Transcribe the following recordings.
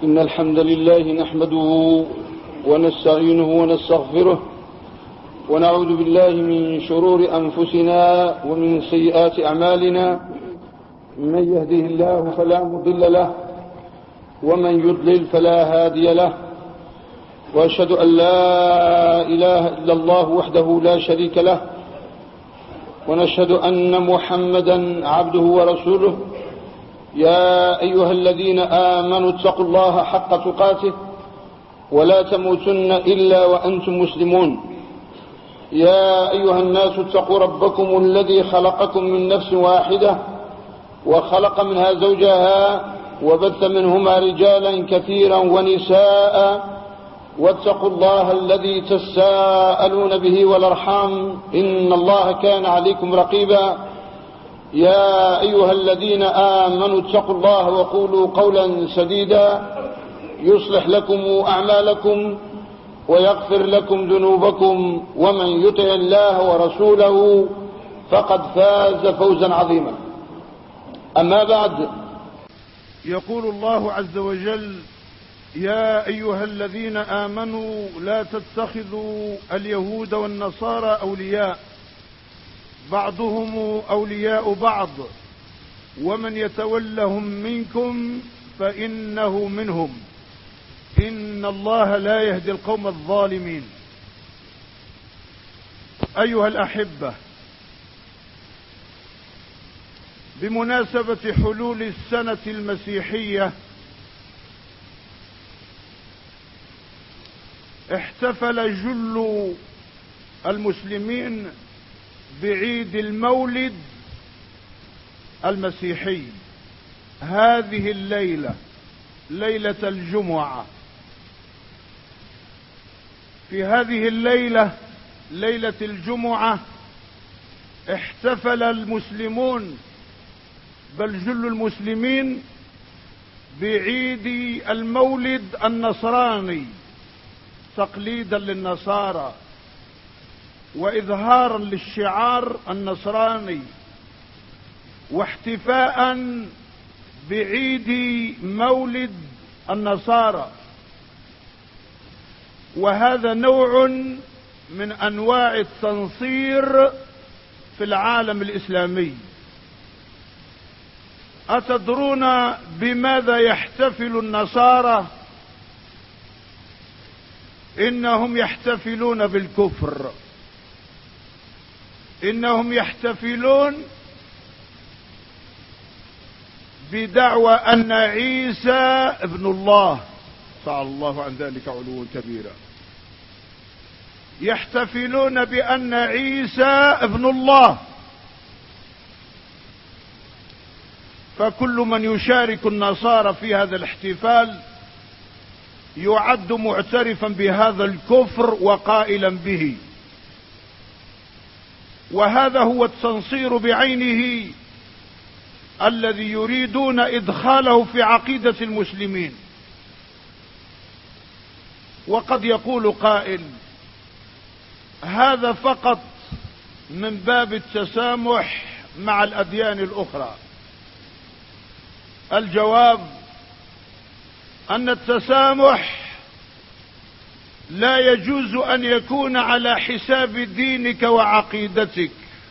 إن الحمد لله نحمده ونستعينه ونستغفره ونعوذ بالله من شرور أنفسنا ومن سيئات أعمالنا. من يهده الله فلا مضل له ومن يضلل فلا هادي له، وأشهد أن لا إله إلا الله وحده لا شريك له، ونشهد أن محمدا عبده ورسوله. يا أيها الذين آمنوا اتقوا الله حق تقاته ولا تموتن إلا وأنتم مسلمون. يا أيها الناس اتقوا ربكم الذي خلقكم من نفس واحدة وخلق منها زوجها وبث منهما رجالا كثيرا ونساء، واتقوا الله الذي تساءلون به والأرحام إن الله كان عليكم رقيبا. يا أيها الذين آمنوا اتقوا الله وقولوا قولا سديدا يصلح لكم أعمالكم ويغفر لكم ذنوبكم، ومن يطع الله ورسوله فقد فاز فوزا عظيما. أما بعد، يقول الله عز وجل: يا أيها الذين آمنوا لا تتخذوا اليهود والنصارى أولياء بعضهم أولياء بعض ومن يتولهم منكم فإنه منهم إن الله لا يهدي القوم الظالمين. أيها الأحبة، بمناسبة حلول السنة المسيحية احتفل جل المسلمين بعيد المولد المسيحي هذه الليلة، ليلة الجمعة. في هذه الليلة، ليلة الجمعة، احتفل المسلمون بل جل المسلمين بعيد المولد النصراني تقليدا للنصارى وإظهارا للشعار النصراني واحتفاء بعيد مولد النصارى. وهذا نوع من أنواع التنصير في العالم الإسلامي. أتدرون بماذا يحتفل النصارى؟ إنهم يحتفلون بالكفر. إنهم يحتفلون بدعوى أن عيسى ابن الله، تعالى الله عن ذلك علوا كبيرا. يحتفلون بأن عيسى ابن الله. فكل من يشارك النصارى في هذا الاحتفال يعد معترفا بهذا الكفر وقائلا به. وهذا هو التنصير بعينه الذي يريدون إدخاله في عقيدة المسلمين. وقد يقول قائل: هذا فقط من باب التسامح مع الأديان الأخرى. الجواب أن التسامح لا يجوز أن يكون على حساب دينك وعقيدتك.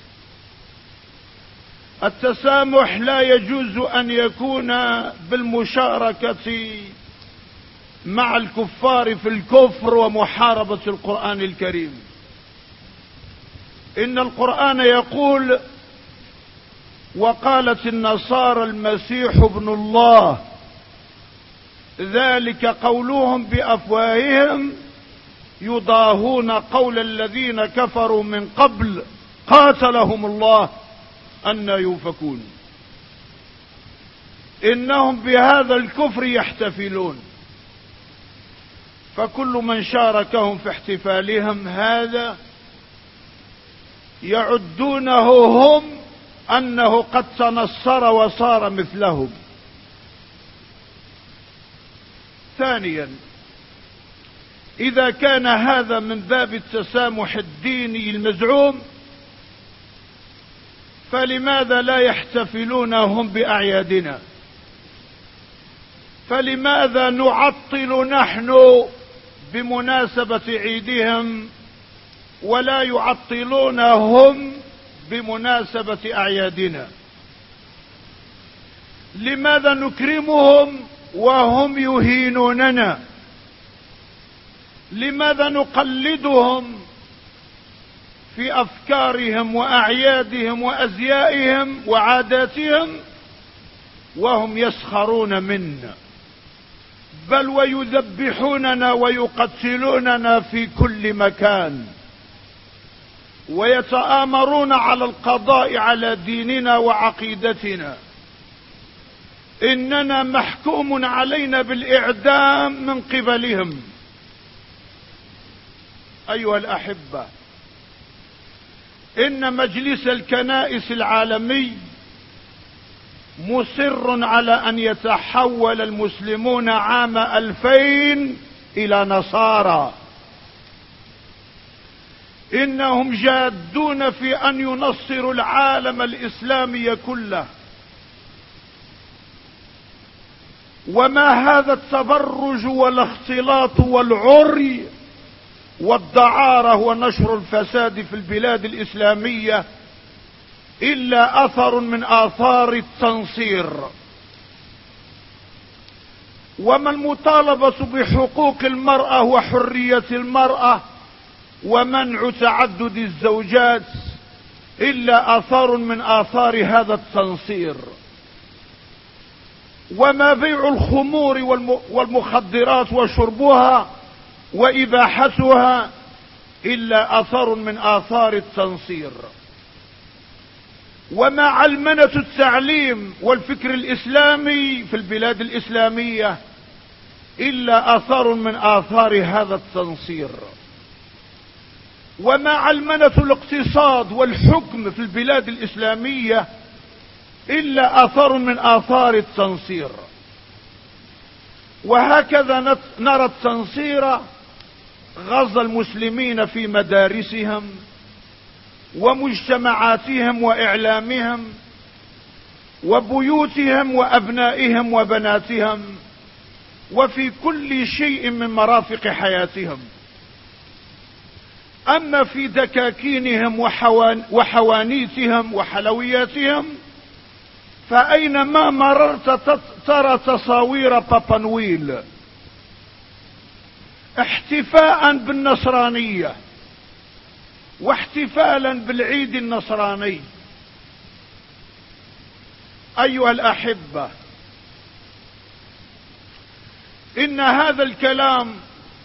التسامح لا يجوز أن يكون بالمشاركة مع الكفار في الكفر ومحاربة القرآن الكريم. إن القرآن يقول: وقالت النصارى المسيح ابن الله، ذلك قولهم بأفواههم يضاهون قول الذين كفروا من قبل قاتلهم الله أنى يؤفكون. إنهم بهذا الكفر يحتفلون. فكل من شاركهم في احتفالهم هذا يعدونه هم أنه قد تنصر وصار مثلهم. ثانيا، إذا كان هذا من باب التسامح الديني المزعوم، فلماذا لا يحتفلون هم بأعيادنا؟ فلماذا نعطل نحن بمناسبة عيدهم ولا يعطلون هم بمناسبة أعيادنا؟ لماذا نكرمهم وهم يهينوننا؟ لماذا نقلدهم في أفكارهم وأعيادهم وأزيائهم وعاداتهم وهم يسخرون منا، بل ويذبحوننا ويقتلوننا في كل مكان، ويتآمرون على القضاء على ديننا وعقيدتنا؟ إننا محكوم علينا بالإعدام من قبلهم. أيها الأحبة، إن مجلس الكنائس العالمي مصر على أن يتحول المسلمون عام 2000 إلى نصارى. إنهم جادون في أن ينصروا العالم الإسلامي كله. وما هذا التبرج والاختلاط والعري والدعارة ونشر الفساد في البلاد الإسلامية إلا أثر من آثار التنصير. وما المطالبة بحقوق المرأة وحرية المرأة ومنع تعدد الزوجات إلا أثر من آثار هذا التنصير. وما بيع الخمور والمخدرات وشربها وإباحتها إلا أثر من آثار التنصير. وما علمنة التعليم والفكر الإسلامي في البلاد الإسلامية إلا أثر من آثار هذا التنصير. وما علمنة الاقتصاد والحكم في البلاد الإسلامية إلا أثر من آثار التنصير. وهكذا نرى التنصير غزا المسلمين في مدارسهم ومجتمعاتهم وإعلامهم وبيوتهم وأبنائهم وبناتهم وفي كل شيء من مرافق حياتهم. أما في دكاكينهم وحوانيتهم وحلوياتهم فأينما مررت ترى تصاوير بابا نويل احتفاء بالنصرانية واحتفالا بالعيد النصراني. أيها الأحبة، إن هذا الكلام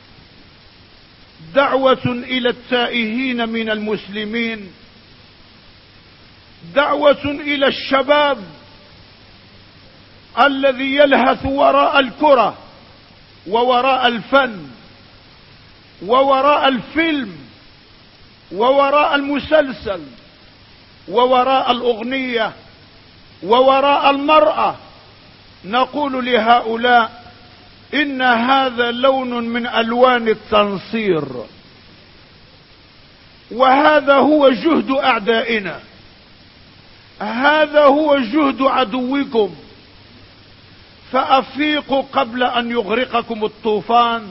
دعوة إلى التائهين من المسلمين، دعوة إلى الشباب الذي يلهث وراء الكرة ووراء الفن ووراء الفيلم ووراء المسلسل ووراء الأغنية ووراء المرأة. نقول لهؤلاء إن هذا لون من ألوان التنصير، وهذا هو جهد أعدائنا، هذا هو جهد عدوكم. فأفيقوا قبل أن يغرقكم الطوفان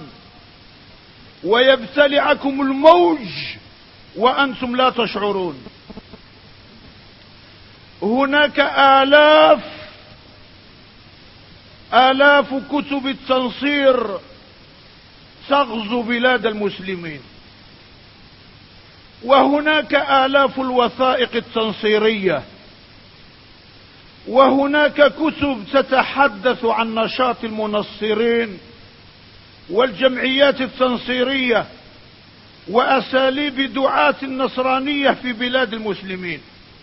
ويبتلعكم الموج وأنتم لا تشعرون. هناك آلاف كتب التنصير تغزو بلاد المسلمين، وهناك آلاف الوثائق التنصيرية، وهناك كتب تتحدث عن نشاط المنصرين والجمعيات التنصيرية وأساليب دعاة النصرانية في بلاد المسلمين.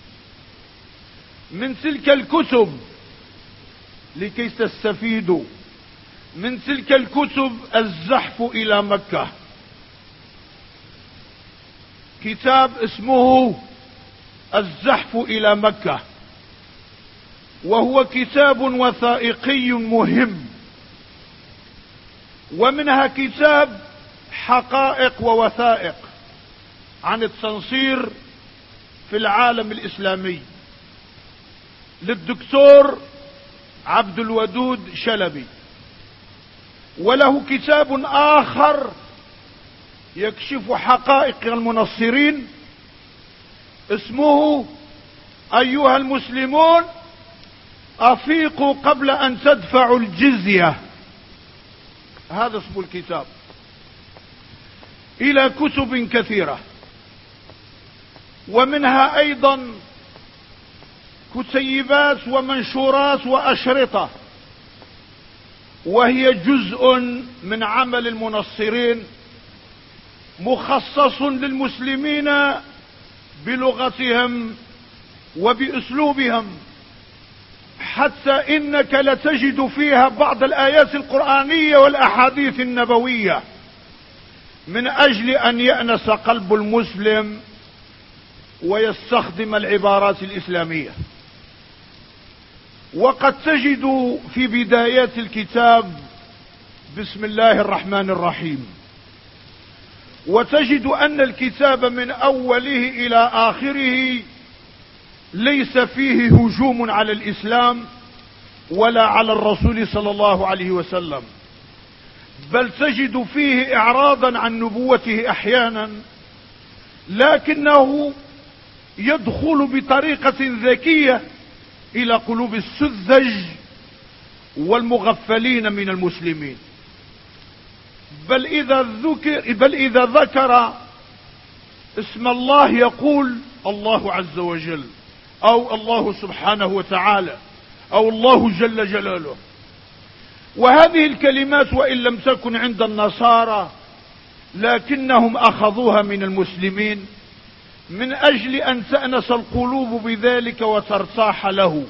من تلك الكتب لكي تستفيدوا من تلك الكتب الزحف إلى مكة، كتاب اسمه الزحف إلى مكة، وهو كتاب وثائقي مهم. ومنها كتاب حقائق ووثائق عن التنصير في العالم الإسلامي للدكتور عبد الودود شلبي. وله كتاب آخر يكشف حقائق المنصرين اسمه أيها المسلمون أفيقوا قبل أن تدفعوا الجزية. هذا اسم الكتاب، إلى كتب كثيرة، ومنها أيضا كتيبات ومنشورات وأشرطة، وهي جزء من عمل المنصرين مخصص للمسلمين بلغتهم وبأسلوبهم، حتى إنك لتجد فيها بعض الآيات القرآنية والأحاديث النبوية من أجل أن يأنس قلب المسلم ويستخدم العبارات الإسلامية. وقد تجد في بدايات الكتاب بسم الله الرحمن الرحيم، وتجد أن الكتاب من أوله إلى آخره ليس فيه هجوم على الإسلام ولا على الرسول صلى الله عليه وسلم، بل تجد فيه إعراضا عن نبوته أحيانا، لكنه يدخل بطريقة ذكية إلى قلوب السذج والمغفلين من المسلمين. بل إذا ذكر اسم الله يقول الله عز وجل، أو الله سبحانه وتعالى، أو الله جل جلاله. وهذه الكلمات وإن لم تكن عند النصارى لكنهم أخذوها من المسلمين من أجل أن تأنس القلوب بذلك وترتاح له.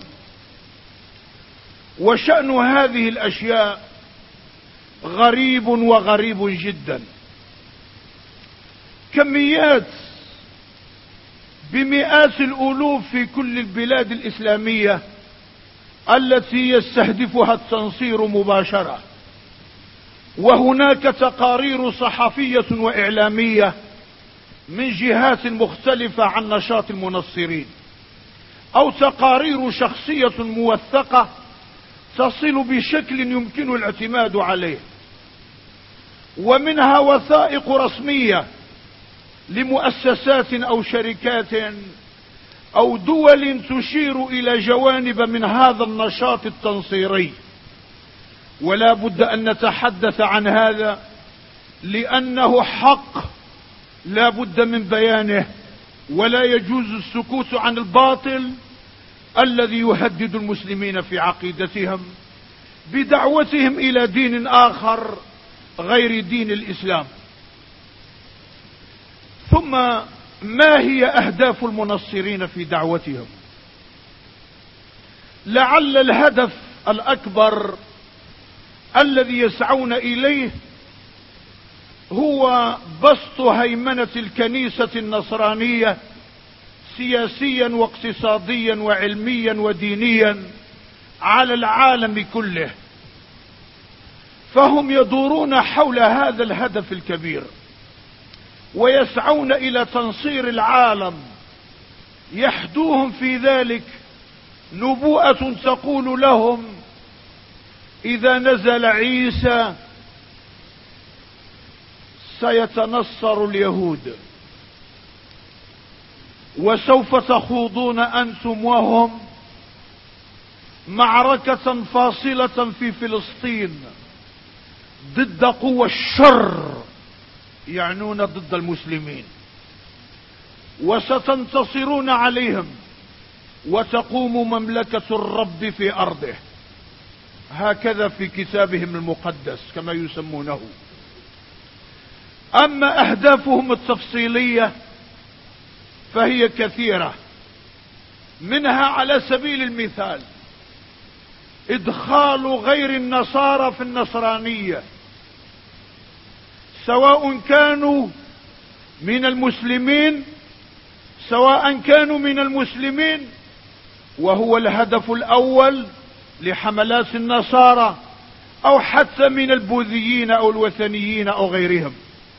وشأن هذه الأشياء غريب وغريب جدا. كميات بمئات الألوف في كل البلاد الإسلامية التي يستهدفها التنصير مباشرة، وهناك تقارير صحفية وإعلامية من جهات مختلفة عن نشاط المنصرين، أو تقارير شخصية موثقة تصل بشكل يمكن الاعتماد عليه، ومنها وثائق رسمية لمؤسسات أو شركات أو دول تشير إلى جوانب من هذا النشاط التنصيري. ولا بد أن نتحدث عن هذا لأنه حق لا بد من بيانه، ولا يجوز السكوت عن الباطل الذي يهدد المسلمين في عقيدتهم بدعوتهم إلى دين آخر غير دين الإسلام. ثم ما هي أهداف المنصرين في دعوتهم؟ لعل الهدف الأكبر الذي يسعون إليه هو بسط هيمنة الكنيسة النصرانية سياسيا واقتصاديا وعلميا ودينيا على العالم كله، فهم يدورون حول هذا الهدف الكبير ويسعون إلى تنصير العالم. يحدوهم في ذلك نبوءة تقول لهم إذا نزل عيسى سيتنصر اليهود، وسوف تخوضون أنتم وهم معركة فاصلة في فلسطين ضد قوى الشر، يعنون ضد المسلمين، وستنتصرون عليهم وتقوم مملكة الرب في أرضه. هكذا في كتابهم المقدس كما يسمونه. أما أهدافهم التفصيلية فهي كثيرة، منها على سبيل المثال إدخال غير النصارى في النصرانية، سواء كانوا من المسلمين وهو الهدف الأول لحملات النصارى، أو حتى من البوذيين أو الوثنيين أو غيرهم.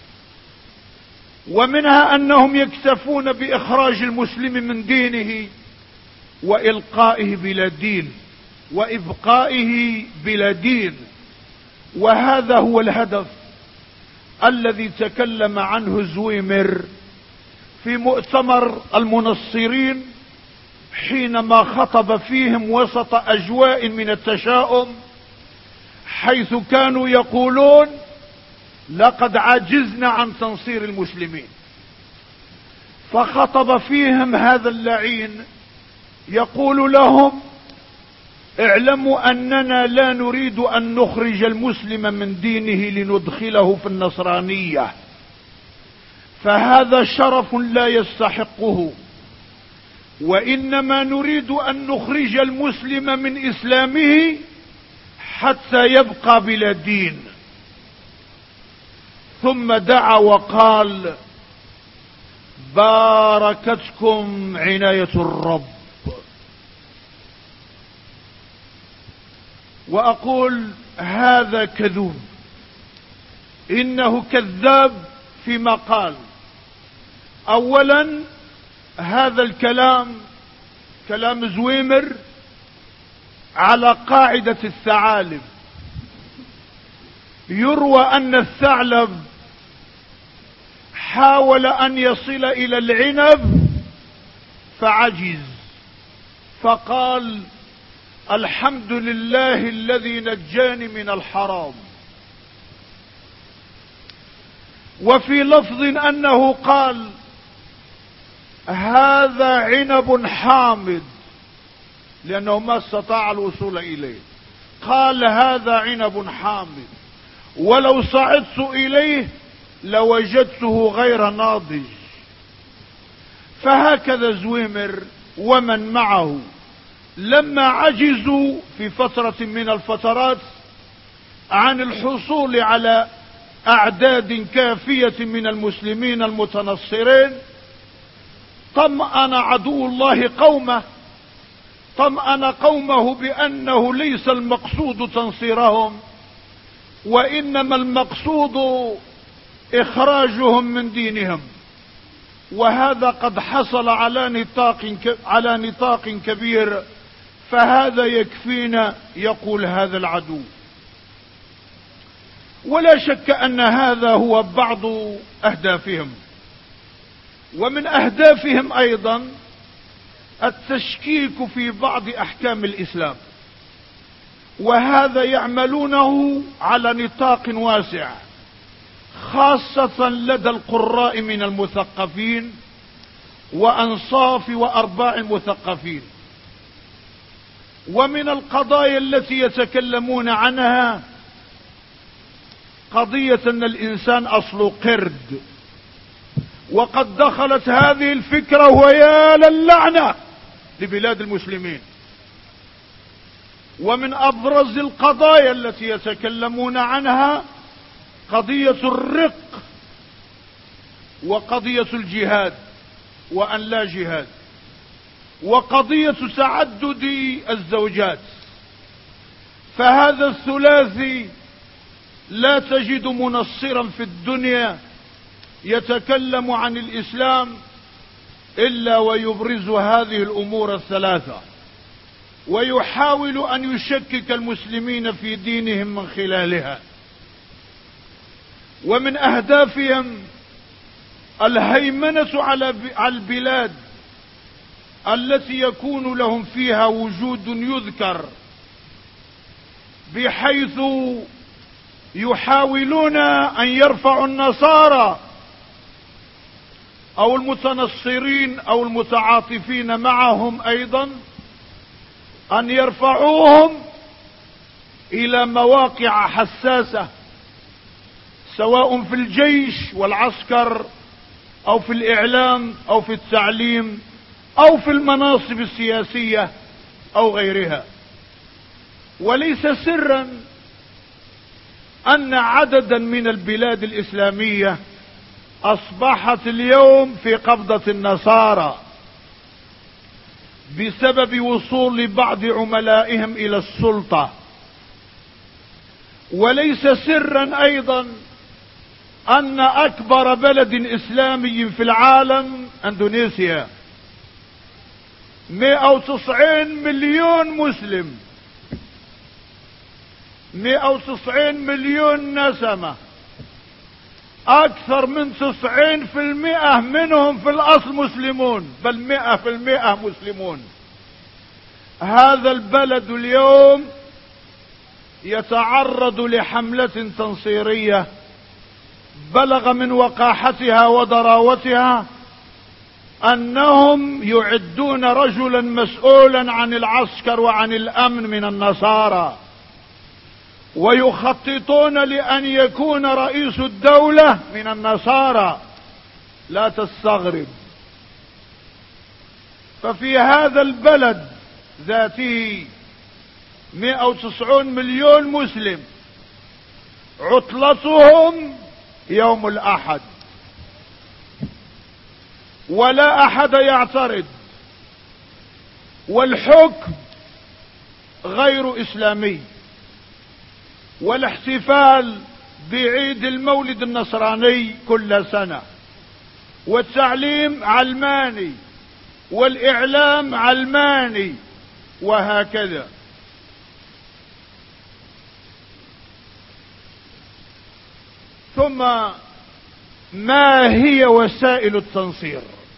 ومنها أنهم يكتفون بإخراج المسلم من دينه وإلقائه بلا دين وإبقائه بلا دين، وهذا هو الهدف الذي تكلم عنه زويمر في مؤتمر المنصرين حينما خطب فيهم وسط أجواء من التشاؤم، حيث كانوا يقولون لقد عجزنا عن تنصير المسلمين. فخطب فيهم هذا اللعين يقول لهم: اعلموا أننا لا نريد أن نخرج المسلم من دينه لندخله في النصرانية، فهذا شرف لا يستحقه، وإنما نريد أن نخرج المسلم من إسلامه حتى يبقى بلا دين. ثم دعا وقال: باركتكم عناية الرب. وأقول هذا كذوب، إنه كذاب فيما قال. أولا هذا الكلام كلام زويمر على قاعدة الثعالب. يروى أن الثعلب حاول أن يصل إلى العنب فعجز، فقال: الحمد لله الذي نجاني من الحرام. وفي لفظ أنه قال: هذا عنب حامض، لأنه ما استطاع الوصول إليه. قال: هذا عنب حامض، ولو صعدت إليه لوجدته غير ناضج. فهكذا زويمر ومن معه لما عجزوا في فترة من الفترات عن الحصول على أعداد كافية من المسلمين المتنصرين، طمأن عدو الله قومه، طمأن قومه بأنه ليس المقصود تنصيرهم، وإنما المقصود إخراجهم من دينهم. وهذا قد حصل على نطاق كبير، فهذا يكفينا، يقول هذا العدو. ولا شك أن هذا هو بعض أهدافهم. ومن أهدافهم أيضا التشكيك في بعض أحكام الإسلام، وهذا يعملونه على نطاق واسع، خاصة لدى القراء من المثقفين وأنصاف وأرباع المثقفين. ومن القضايا التي يتكلمون عنها قضية أن الإنسان أصل قرد، وقد دخلت هذه الفكرة ويا للعنة لبلاد المسلمين. ومن أبرز القضايا التي يتكلمون عنها قضية الرق وقضية الجهاد وأن لا جهاد وقضية تعدد الزوجات. فهذا الثلاثي لا تجد منصرا في الدنيا يتكلم عن الإسلام إلا ويبرز هذه الأمور الثلاثة، ويحاول أن يشكك المسلمين في دينهم من خلالها. ومن أهدافهم الهيمنة على البلاد التي يكون لهم فيها وجود يذكر، بحيث يحاولون أن يرفعوا النصارى أو المتنصرين أو المتعاطفين معهم أيضا، أن يرفعوهم إلى مواقع حساسة، سواء في الجيش والعسكر أو في الإعلام أو في التعليم أو في المناصب السياسية أو غيرها. وليس سرا أن عددا من البلاد الإسلامية أصبحت اليوم في قبضة النصارى بسبب وصول بعض عملائهم إلى السلطة. وليس سرا أيضا أن أكبر بلد إسلامي في العالم أندونيسيا 190 مليون مسلم، 190 مليون نسمة، اكثر من 90% منهم في الاصل مسلمون، بل 100% مسلمون. هذا البلد اليوم يتعرض لحملة تنصيرية بلغ من وقاحتها وضراوتها انهم يعدون رجلا مسؤولا عن العسكر وعن الامن من النصارى، ويخططون لان يكون رئيس الدولة من النصارى. لا تستغرب. ففي هذا البلد ذاته 190 مليون مسلم، عطلتهم يوم الاحد، ولا احد يعترض، والحكم غير اسلامي، والاحتفال بعيد المولد النصراني كل سنة، والتعليم علماني، والاعلام علماني، وهكذا. ثم ما هي وسائل التنصير؟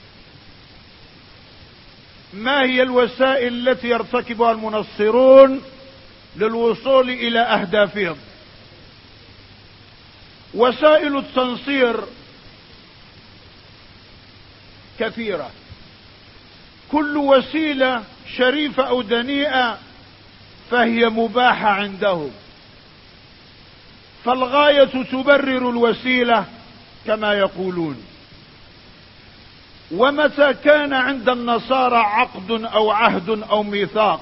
ما هي الوسائل التي يرتكبها المنصرون للوصول الى اهدافهم؟ وسائل التنصير كثيرة، كل وسيلة شريفة او دنيئة فهي مباحة عندهم، فالغاية تبرر الوسيلة كما يقولون. ومتى كان عند النصارى عقد او عهد او ميثاق،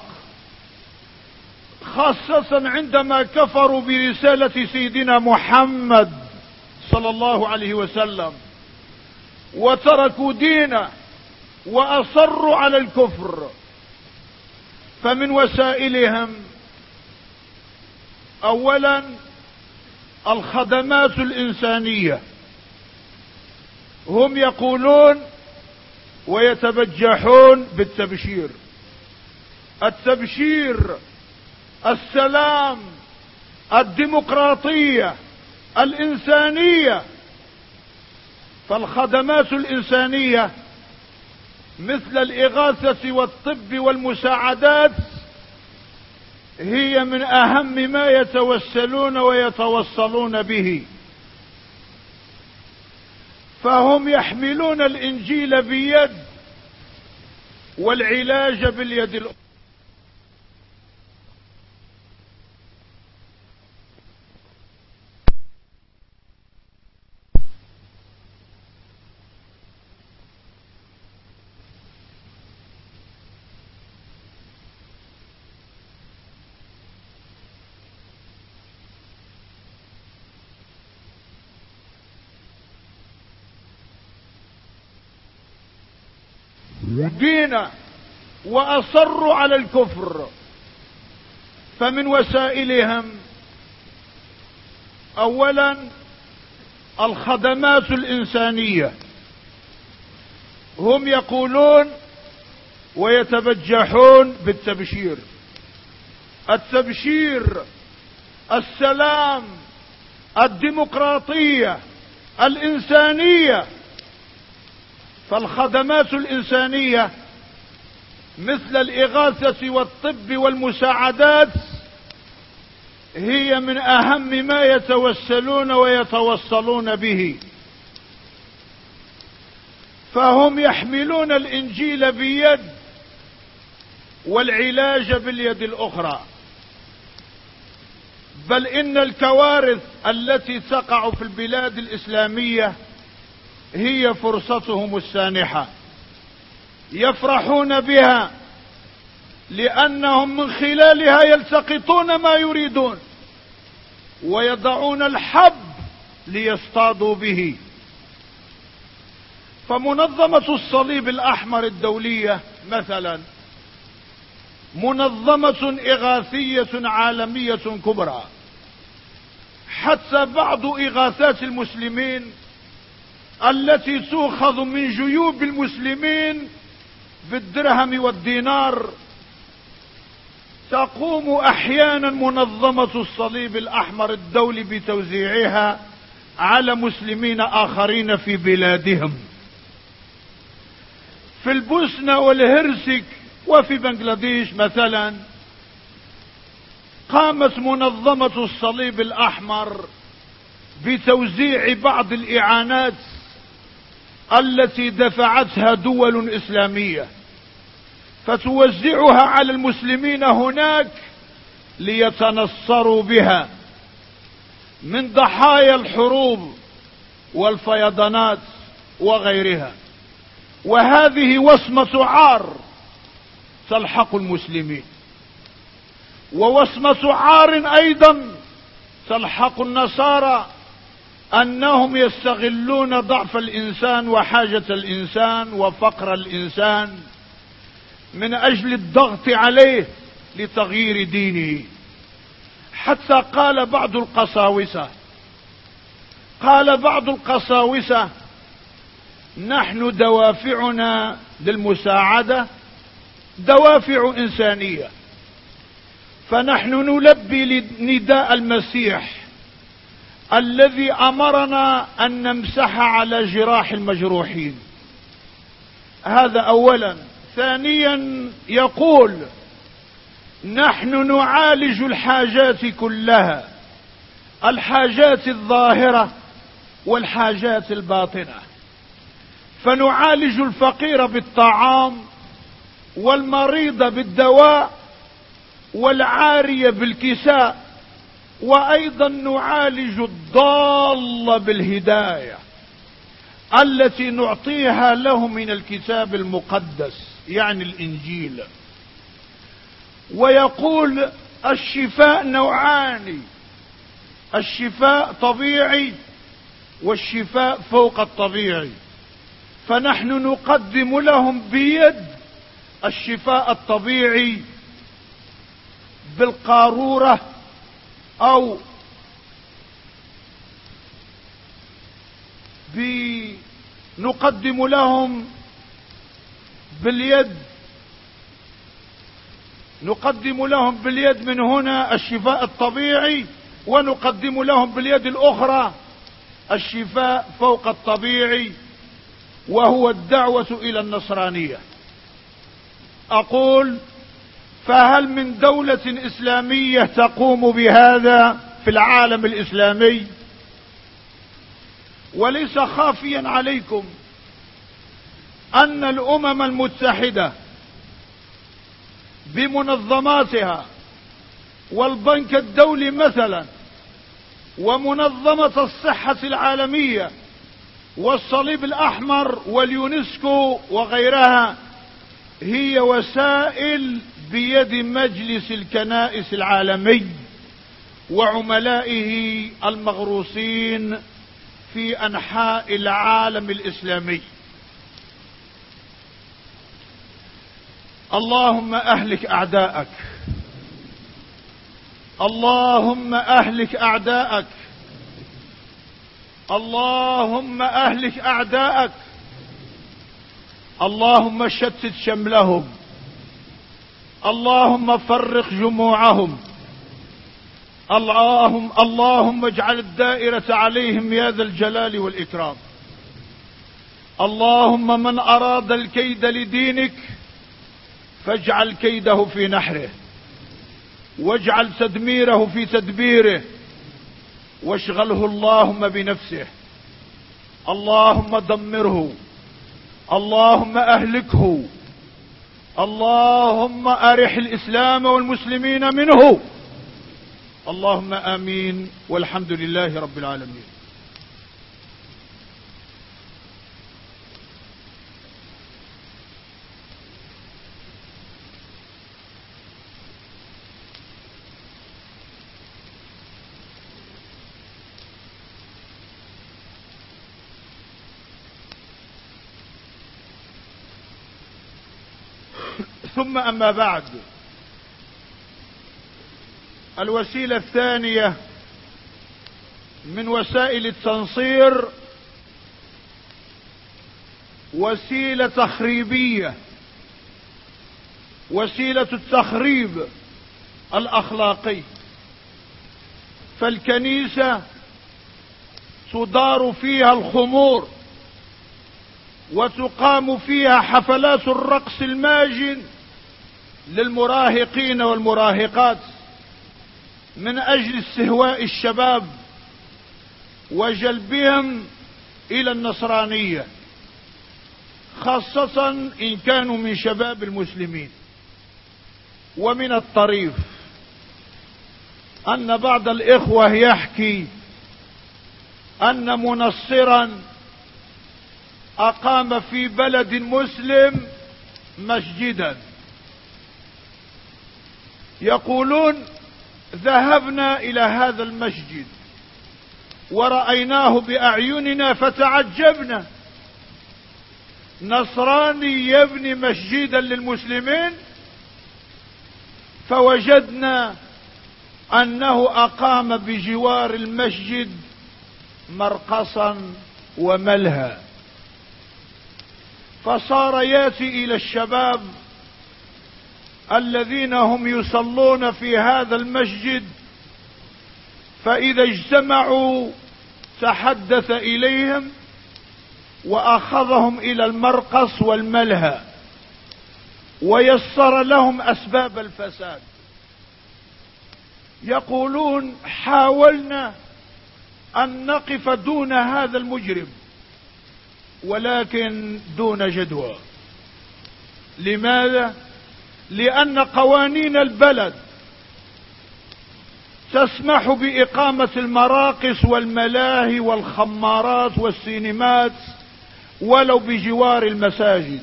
خاصة عندما كفروا برسالة سيدنا محمد صلى الله عليه وسلم وتركوا دينه واصروا على الكفر، فمن وسائلهم اولا الخدمات الانسانية. هم يقولون ويتبجحون بالتبشير، التبشير، السلام، الديمقراطية، الإنسانية. فالخدمات الإنسانية مثل الإغاثة والطب والمساعدات هي من أهم ما يتوسلون ويتوصلون به. فهم يحملون الإنجيل بيد والعلاج باليد الأخرى. دينا واصروا على الكفر، فمن وسائلهم اولا الخدمات الانسانية. هم يقولون ويتبجحون بالتبشير، التبشير، السلام، الديمقراطية، الإنسانية. فالخدمات الإنسانية مثل الإغاثة والطب والمساعدات هي من أهم ما يتوسلون ويتوصلون به. فهم يحملون الإنجيل بيد والعلاج باليد الأخرى. بل إن الكوارث التي تقع في البلاد الإسلامية هي فرصتهم السانحة، يفرحون بها لأنهم من خلالها يلتقطون ما يريدون ويضعون الحب ليصطادوا به. فمنظمة الصليب الأحمر الدولية مثلا منظمة إغاثية عالمية كبرى، حتى بعض إغاثات المسلمين التي تؤخذ من جيوب المسلمين بالدرهم والدينار تقوم احيانا منظمة الصليب الاحمر الدولي بتوزيعها على مسلمين اخرين في بلادهم. في البوسنة والهرسك وفي بنغلاديش مثلا قامت منظمة الصليب الاحمر بتوزيع بعض الاعانات التي دفعتها دول اسلامية، فتوزعها على المسلمين هناك ليتنصروا بها من ضحايا الحروب والفيضانات وغيرها. وهذه وصمة عار تلحق المسلمين، ووصمة عار ايضا تلحق النصارى، انهم يستغلون ضعف الانسان وحاجة الانسان وفقر الانسان من اجل الضغط عليه لتغيير دينه. حتى قال بعض القساوسة نحن دوافعنا للمساعدة دوافع انسانية، فنحن نلبي نداء المسيح الذي امرنا ان نمسح على جراح المجروحين. هذا اولا. ثانيا يقول نحن نعالج الحاجات كلها، الحاجات الظاهرة والحاجات الباطنة، فنعالج الفقير بالطعام والمريض بالدواء والعاري بالكساء، وايضا نعالج الضال بالهداية التي نعطيها له من الكتاب المقدس يعني الانجيل. ويقول الشفاء نوعان، الشفاء طبيعي والشفاء فوق الطبيعي، فنحن نقدم لهم بيد الشفاء الطبيعي بالقارورة او نقدم لهم باليد من هنا الشفاء الطبيعي، ونقدم لهم باليد الاخرى الشفاء فوق الطبيعي وهو الدعوة الى النصرانية. اقول فهل من دولة اسلامية تقوم بهذا في العالم الاسلامي؟ وليس خافيا عليكم ان الامم المتحدة بمنظماتها والبنك الدولي مثلا ومنظمة الصحة العالمية والصليب الاحمر واليونسكو وغيرها هي وسائل بيد مجلس الكنائس العالمي وعملائه المغروسين في انحاء العالم الاسلامي. اللهم اهلك اعداءك، اللهم اهلك اعداءك، اللهم اهلك اعداءك، اللهم شتت شملهم، اللهم فرق جموعهم، اللهم اجعل الدائرة عليهم يا ذا الجلال والإكرام. اللهم من أراد الكيد لدينك فاجعل كيده في نحره، واجعل تدميره في تدبيره، واشغله اللهم بنفسه. اللهم دمره، اللهم أهلكه، اللهم أرح الإسلام والمسلمين منه. اللهم آمين، والحمد لله رب العالمين. ثم أما بعد، الوسيلة الثانية من وسائل التنصير وسيلة تخريبية، وسيلة التخريب الأخلاقي. فالكنيسة تدار فيها الخمور وتقام فيها حفلات الرقص الماجن للمراهقين والمراهقات من أجل استهواء الشباب وجلبهم إلى النصرانية، خاصة إن كانوا من شباب المسلمين. ومن الطريف أن بعض الإخوة يحكي أن منصرا أقام في بلد مسلم مسجدا، يقولون ذهبنا إلى هذا المسجد ورأيناه بأعيننا فتعجبنا، نصراني يبني مسجدا للمسلمين، فوجدنا أنه أقام بجوار المسجد مرقصا وملهى، فصار ياتي إلى الشباب الذين هم يصلون في هذا المسجد، فإذا اجتمعوا تحدث إليهم وأخذهم إلى المرقص والملهى ويسر لهم أسباب الفساد. يقولون حاولنا أن نقف دون هذا المجرم ولكن دون جدوى. لماذا؟ لأن قوانين البلد تسمح بإقامة المراقص والملاهي والخمارات والسينمات ولو بجوار المساجد.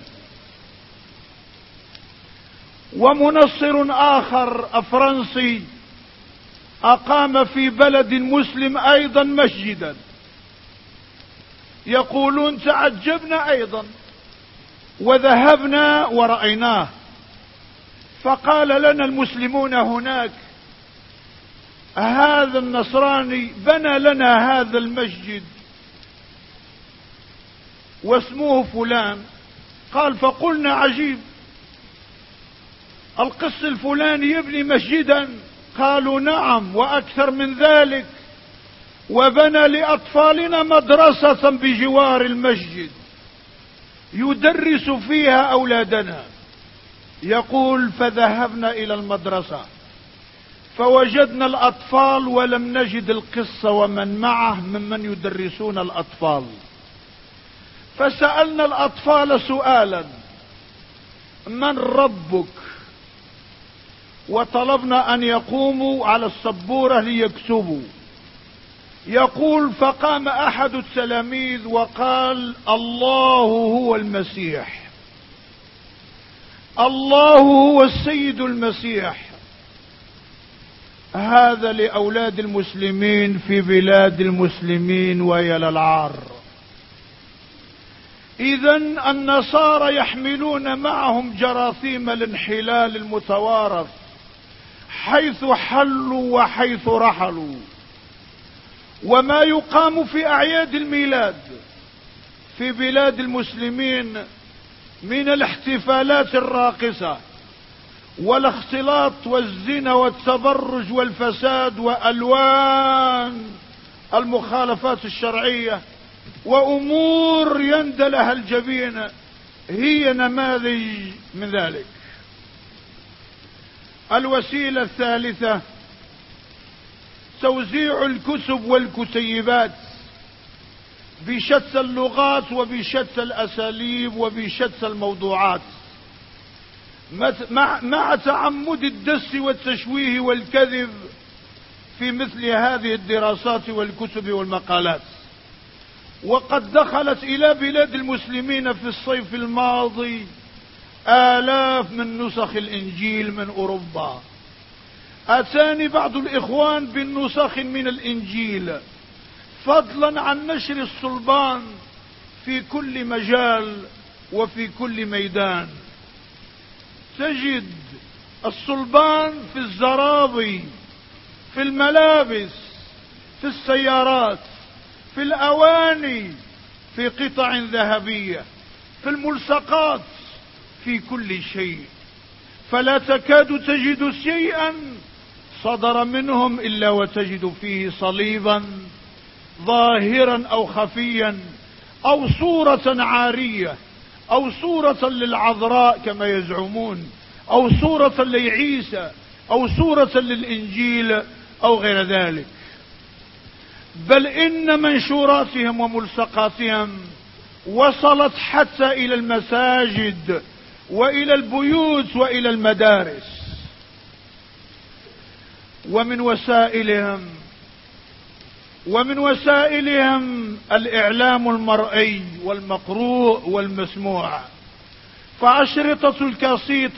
ومنصر آخر أفرنسي أقام في بلد مسلم أيضا مسجدا، يقولون تعجبنا أيضا وذهبنا ورأيناه، فقال لنا المسلمون هناك هذا النصراني بنى لنا هذا المسجد واسمه فلان. قال فقلنا عجيب، القس الفلاني يبني مسجدا؟ قالوا نعم وأكثر من ذلك، وبنى لأطفالنا مدرسة بجوار المسجد يدرس فيها أولادنا. يقول فذهبنا إلى المدرسة فوجدنا الأطفال ولم نجد القس ومن معه ممن يدرسون الأطفال، فسألنا الأطفال سؤالا: من ربك؟ وطلبنا أن يقوموا على السبورة ليكتبوا. يقول فقام أحد التلاميذ وقال: الله هو المسيح، الله هو السيد المسيح. هذا لأولاد المسلمين في بلاد المسلمين ويا للعار. إذن النصارى يحملون معهم جراثيم الانحلال المتوارث حيث حلوا وحيث رحلوا. وما يقام في أعياد الميلاد في بلاد المسلمين من الاحتفالات الراقصة والاختلاط والزنا والتبرج والفساد وألوان المخالفات الشرعية وأمور يندى لها الجبين هي نماذج من ذلك. الوسيلة الثالثة توزيع الكتب والكتيبات بشتى اللغات وبشتى الأساليب وبشتى الموضوعات مع تعمد الدس والتشويه والكذب في مثل هذه الدراسات والكتب والمقالات. وقد دخلت إلى بلاد المسلمين في الصيف الماضي آلاف من نسخ الإنجيل من أوروبا. أتاني بعض الإخوان بالنسخ من الإنجيل، فضلا عن نشر الصلبان في كل مجال وفي كل ميدان. تجد الصلبان في الزرابي، في الملابس، في السيارات، في الأواني، في قطع ذهبية، في الملصقات، في كل شيء. فلا تكاد تجد شيئا صدر منهم إلا وتجد فيه صليبا ظاهرا أو خفيا، أو صورة عارية، أو صورة للعذراء كما يزعمون، أو صورة لعيسى، أو صورة للإنجيل، أو غير ذلك. بل إن منشوراتهم وملصقاتهم وصلت حتى إلى المساجد وإلى البيوت وإلى المدارس. ومن وسائلهم الإعلام المرئي والمقروء والمسموع، فأشرطة الكاسيت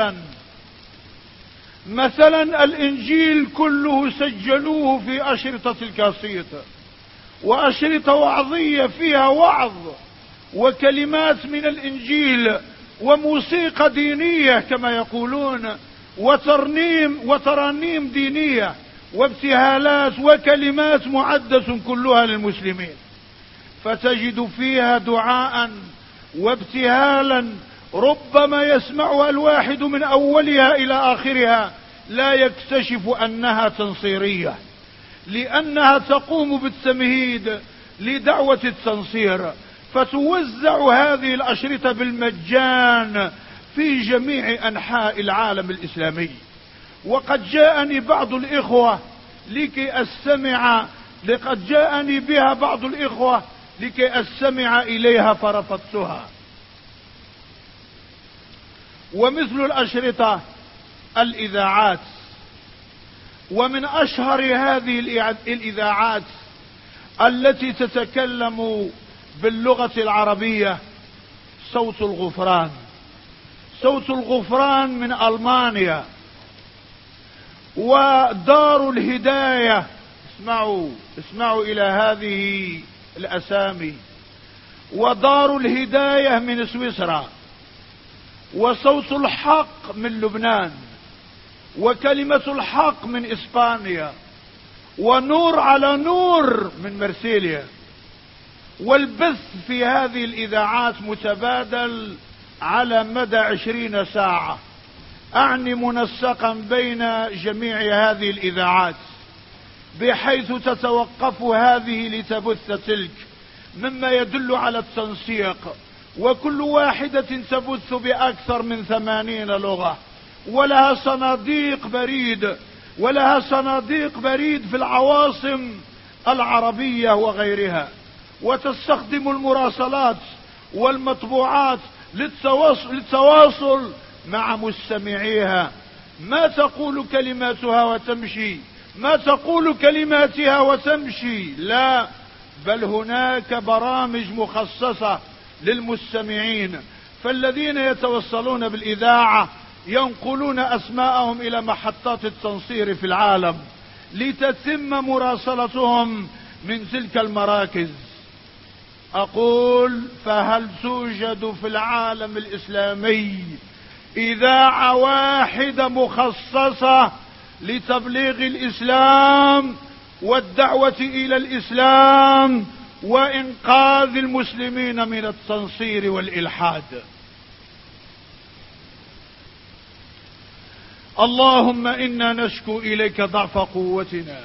مثلا الإنجيل كله سجلوه في أشرطة الكاسيت، وأشرطة وعظية فيها وعظ وكلمات من الإنجيل وموسيقى دينية كما يقولون، وترانيم دينية وابتهالات وكلمات معدة كلها للمسلمين، فتجد فيها دعاء وابتهالا ربما يسمعها الواحد من أولها إلى آخرها لا يكتشف أنها تنصيرية، لأنها تقوم بالتمهيد لدعوة التنصير. فتوزع هذه الأشرطة بالمجان في جميع أنحاء العالم الإسلامي. وقد جاءني بعض الإخوة لكي أستمع إليها فرفضتها. ومثل الأشرطة الإذاعات، ومن أشهر هذه الإذاعات التي تتكلم باللغة العربية صوت الغفران. صوت الغفران من ألمانيا، ودار الهداية، اسمعوا إلى هذه الأسامي، ودار الهداية من سويسرا، وصوت الحق من لبنان، وكلمة الحق من إسبانيا، ونور على نور من مرسيليا. والبث في هذه الإذاعات متبادل على مدى 20 ساعة، أعني منسقا بين جميع هذه الإذاعات، بحيث تتوقف هذه لتبث تلك، مما يدل على التنسيق. وكل واحدة تبث بأكثر من 80 لغة، ولها صناديق بريد في العواصم العربية وغيرها، وتستخدم المراسلات والمطبوعات للتواصل مع مستمعيها. ما تقول كلماتها وتمشي، لا، بل هناك برامج مخصصة للمستمعين. فالذين يتوصلون بالإذاعة ينقلون أسماءهم إلى محطات التنصير في العالم لتتم مراسلتهم من تلك المراكز. أقول: فهل توجد في العالم الإسلامي إذاعة واحدة مخصصة لتبليغ الإسلام والدعوة إلى الإسلام وإنقاذ المسلمين من التنصير والإلحاد؟ اللهم إنا نشكو إليك ضعف قوتنا،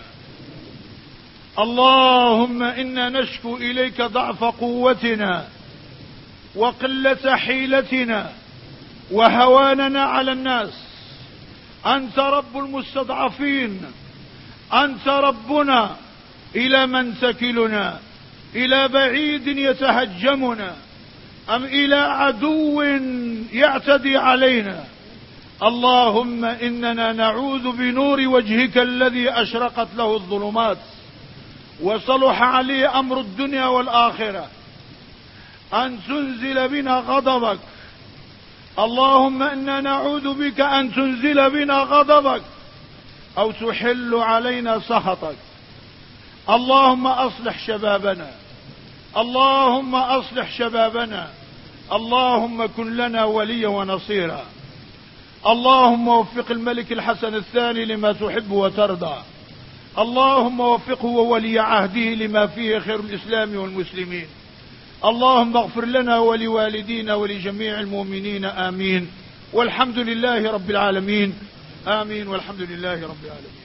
اللهم إنا نشكو إليك ضعف قوتنا وقلة حيلتنا وهواننا على الناس. أنت رب المستضعفين، أنت ربنا. إلى من تكلنا؟ إلى بعيد يتهجمنا أم إلى عدو يعتدي علينا؟ اللهم إننا نعوذ بنور وجهك الذي أشرقت له الظلمات وصلح عليه أمر الدنيا والآخرة أن تنزل بنا غضبك. اللهم إنا نعوذ بك أن تنزل بنا غضبك أو تحل علينا سخطك. اللهم أصلح شبابنا، اللهم أصلح شبابنا، اللهم كن لنا وليا ونصيرا. اللهم وفق الملك الحسن الثاني لما تحب وترضى، اللهم وفقه وولي عهده لما فيه خير الإسلام والمسلمين. اللهم اغفر لنا ولوالدينا ولجميع المؤمنين، آمين. والحمد لله رب العالمين، آمين، والحمد لله رب العالمين.